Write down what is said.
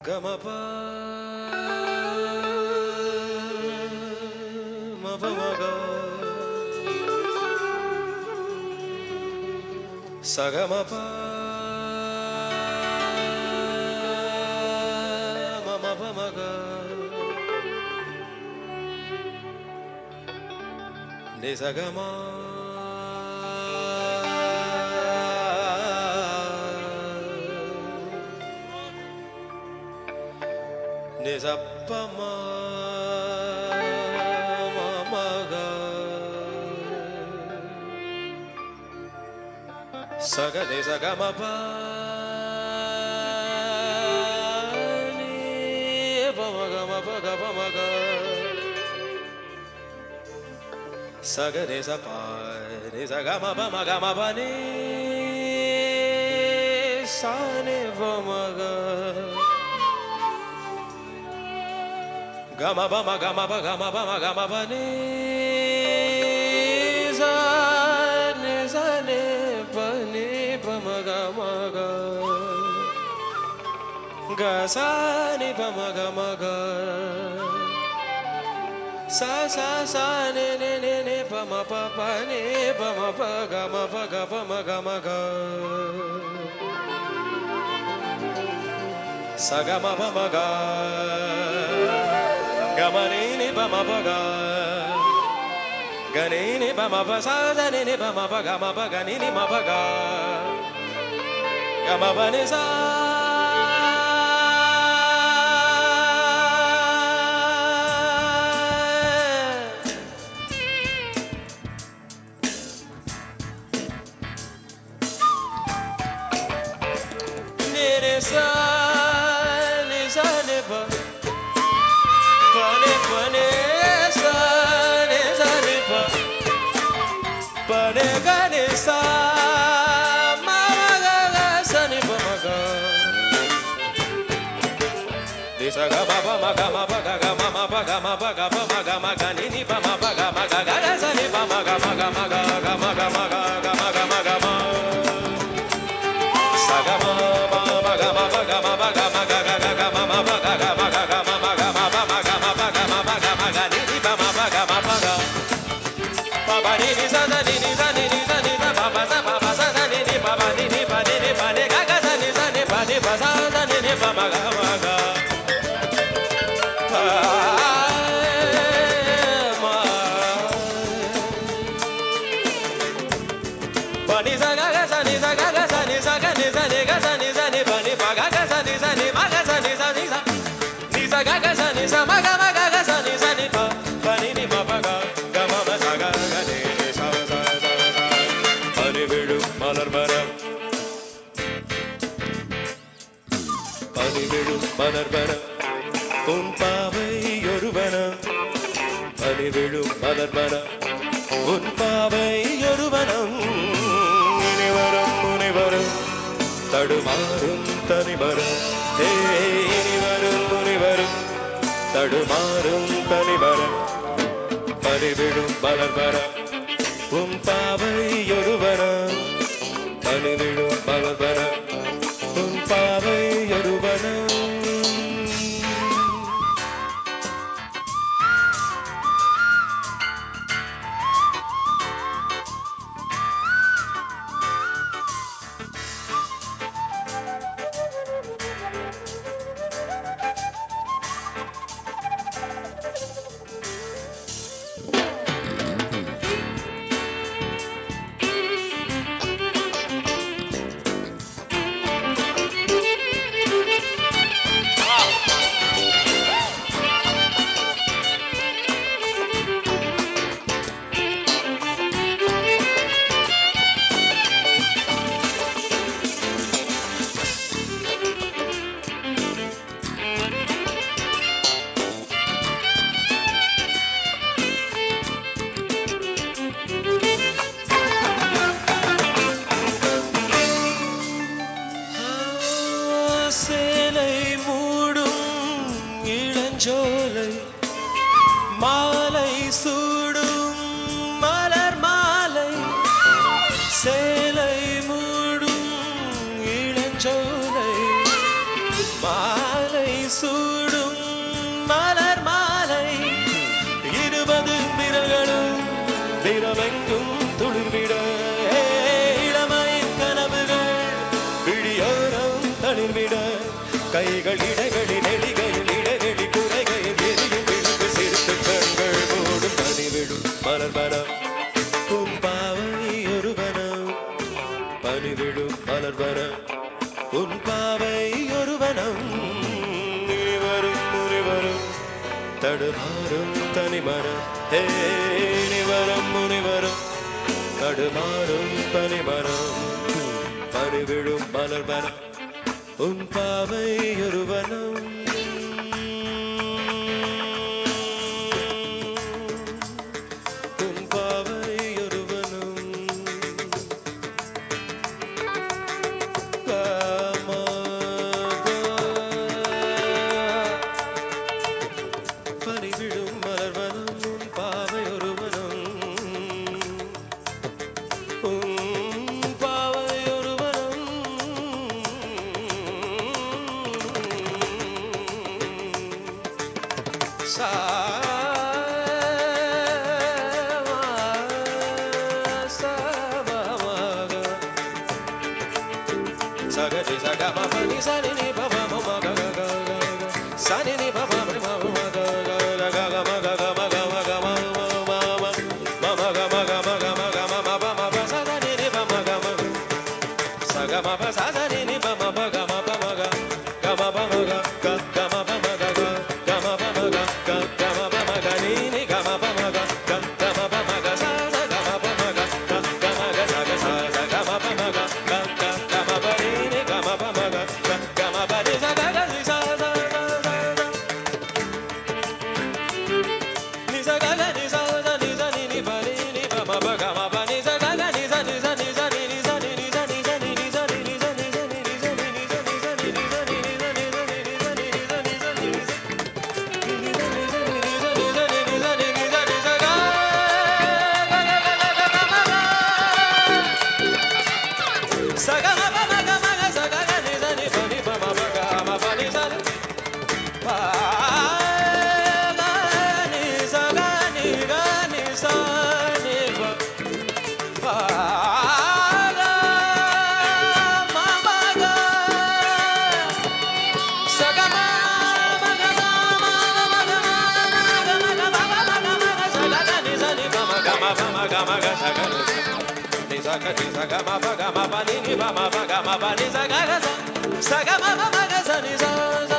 Gamapa Mavamaga Sagamapa Mamavamaga Nizagama Nizapama Mamaga Saga Nizagama Pani Pamagama Pagapamaga Saga Nizapa Nizagama Pamagama Pani Sane Pamaga Gama bama gama ba gama bama gama ba ni za ne pa ni bama gama ga ga sa ni bama gama ga sa ne bama pa pa ni bama pa gama pa ga bama gama ga sa gama bama ga Gamanini bama baga Ganini bama basa zanini bama baga ma baga nini ma baga Gama banisa Nirisa nisa nipa Pane pane sa nisa nipa Pane gane sa mama ga sa nipa maga Nisa ga baba maga ma baga ga mama baga ma baga ba maga maga nini ba ma baga maga ga ga sa nipa maga maga maga ga maga maga ga maga maga ma Sa ga ma maga ma baga ma baga maga ga ga ga mama baga ga maga ga mama ga ma ba maga ma baga ma baga maga nini ba ma baga ma baga Baba nini sa sa nini sa nini sa ni sa baba sa sa nini baba nini pa ne ga ga sa ni pa ni pa sa sa nini pa ma ga ma ga pa ma pa ni sa ga ga sa ni sa ga ga sa ni sa ga ni sa ni ga sa ni pa ni pa ga ga sa ni ma ga sa ni sa ga ga sa ni sa ma ga ga sa ni pa ni pa pa ga ma ma sa ga ga ni sa sa sa sa pani vidu malar bana உன் பாவை ஒருவனா பனிவிழும் மலர்வனா உன் பாவை ஒருவனம் இனிவரும் முனிவரும் தடுமாறும் தனிவரும் இனிவரும் முனிவரும் தடுமாறும் தனிவரும் பனிவிழும் மலர்வனா உன் பாவை ஒருவனா பனிவிழும் மலர்வனா உன் பாவை ஒருவனா சோலை மாலை சூடும் மலர் மாலை சேலை மூடும் இளஞ்சோலை மாலை சூடும் மலர் மாலை 20 விரல்களும் நிறமெங்கும் துளிர்விட இளமையின் கனவுகள் விழியோரம் தளிர்விட கைகள் இடைகளில் எளிகையில் இடைவெளி குறைகையில் எரியும் விளக்கு சிரித்து கண்கள் மூடும் பனிவிடும் மலர் வனம் உன் பாவை ஒரு வனம் பனிவிடும் மலர் வனம் உன் பாவை ஒரு வனம் இனி வரும் முனிவரும் தடுமாறும் தனிமரம் இனி வரும் முனிவரும் தடுமாறும் தனிமரம் பனிவிடும் மலர் வனம் உன் பாவை ஒரு வனம் உன் பாவை ஒரு வனம் பனிவிடும் மலர் வனம் உன் பாவை ஒரு வனம் உன் பாவை ஒரு வனம் சா Sagadi sagama pani sani ni baba mama ga ga ga ga sani ni baba mama ga ga ga ga ga ma ga ga ma ga ma ga ma ma ma mama ga ma ga ma ga ma ga ma ma ma ba sagani ni baba ga ma sagama ba sagani ni baba ba ga ma ba ma ga ma ba ma ga ma ba ma ga ga ma ba ma ga ma ba ma ga ni ga ma ba ma ga ma ba ma ga sa sa ga ma ba ma ga ma ga sa ga sa sa ga ma ba ma ga ma ba ni ga ma ba ma ga ma ba ni sa ga ga ni sa sa ni sa ga ga ni sa sa ni sa ni ba ni ba ma ba ga ma ba ni sa ga ga ni sa ni sa ni sa ni ni sa ni ni sa ni sa ni ni sa ni ni sa ni sa ni ni sa ni ni sa ni sa ni ni sa ni ni sa ni ni sa ni ni sa ni ni sa ni sa ni ni Saga ma ba ga sa ni sa